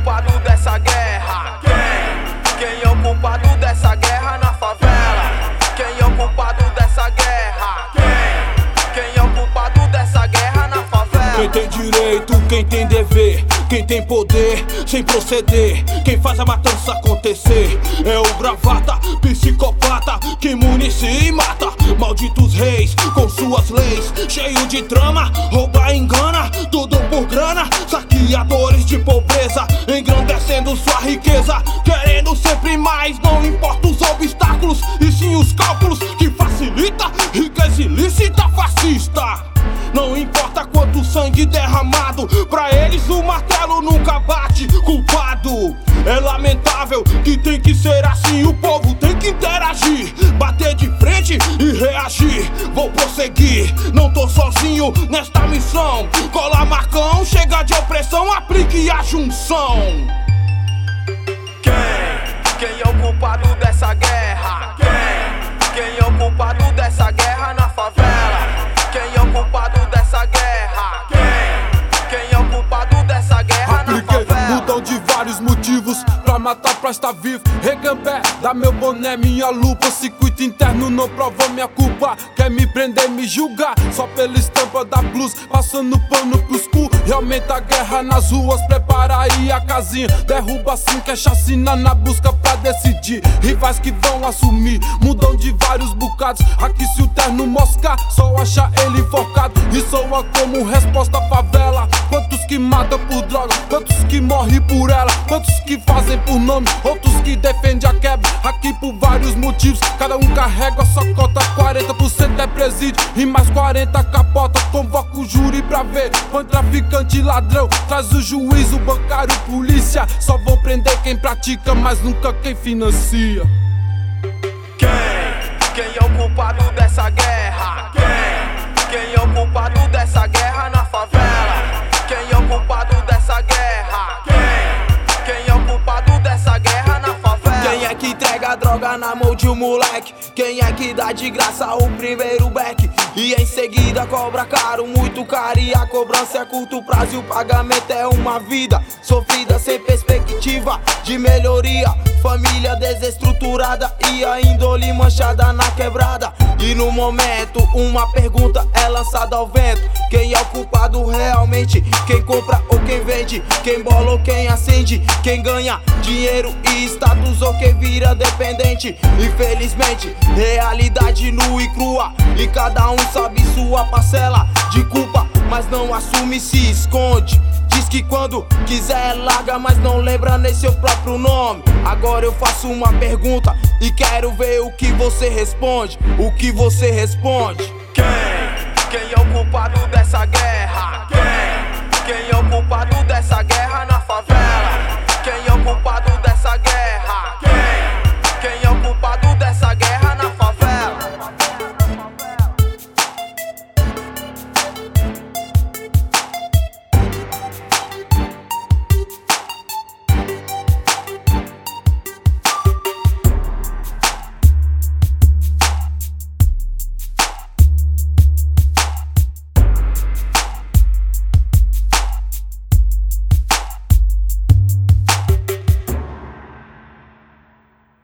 culpado dessa guerra? Quem é o culpado dessa guerra na favela? Quem é o culpado dessa guerra? Quem é o culpado dessa guerra na favela? Quem tem direito, quem tem dever, quem tem poder sem proceder, quem faz a matança acontecer é o gravata, psicopata que municia e mata. Malditos reis com suas leis, cheio de trama, rouba e engana, tudo por grana. Saqueadores de pobreza, engrandecendo sua riqueza, querendo sempre mais, não importa os obstáculos, e sim os cálculos que facilita riqueza ilícita fascista. Não importa quanto sangue derramado, pra eles o martelo nunca bate. Culpado, é lamentável que tem que ser assim. O povo tem que interagir, bater de frente e reagir. Vou prosseguir, não tô sozinho nesta missão. Cola Marcão, chega de opressão, aplique a junção. Quem é o culpado dessa guerra? Quem é o culpado dessa guerra na favela? Quem é o culpado dessa guerra? Quem é o culpado dessa guerra na favela? Mudam de vários motivos, pra matar, pra estar vivo. Regambé, dá meu boné, minha lupa. Circuito interno não prova minha culpa. Quer me prender, me julgar, só pela estampa da blusa, passando pano pros cu. Realmente a guerra nas ruas, prepara aí a casinha. Derruba assim que é chacina na busca pra decidir. Rivais que vão assumir, mudam de vários bocados. Aqui se o terno moscar, só acha ele enforcado. E soa como resposta à favela. Quantos que matam por droga, quantos que morrem por ela, quantos que fazem por nome, outros que defendem a quebra. Aqui por vários motivos, cada um carrega a sua cota. 40% é presídio e mais 40 capota. Convoca o júri pra ver, põe traficante e ladrão. Traz o juiz, o bancário, polícia. Só vão prender quem pratica, mas nunca quem financia. Quem é o culpado dessa guerra? Quem é o culpado dessa guerra na favela? Quem é o culpado dessa guerra? Quem é o culpado dessa guerra na favela? Quem é que entrega a droga na mão de um moleque? Quem é que dá de graça o primeiro beck? E em seguida cobra caro, muito caro. E a cobrança é curto prazo e o pagamento é uma vida sofrida sem perspectiva de melhoria. Família desestruturada e a índole manchada na quebrada. E no momento uma pergunta é lançada ao vento: quem é o culpado realmente? Quem compra ou quem vende? Quem bola ou quem acende? Quem ganha dinheiro e status ou quem vira dependente? Infelizmente, realidade nua e crua, e cada um sabe sua parcela de culpa, mas não assume e se esconde. Diz que quando quiser larga, mas não lembra nem seu próprio nome. Agora eu faço uma pergunta e quero ver o que você responde. O que você responde? Quem é o culpado dessa guerra?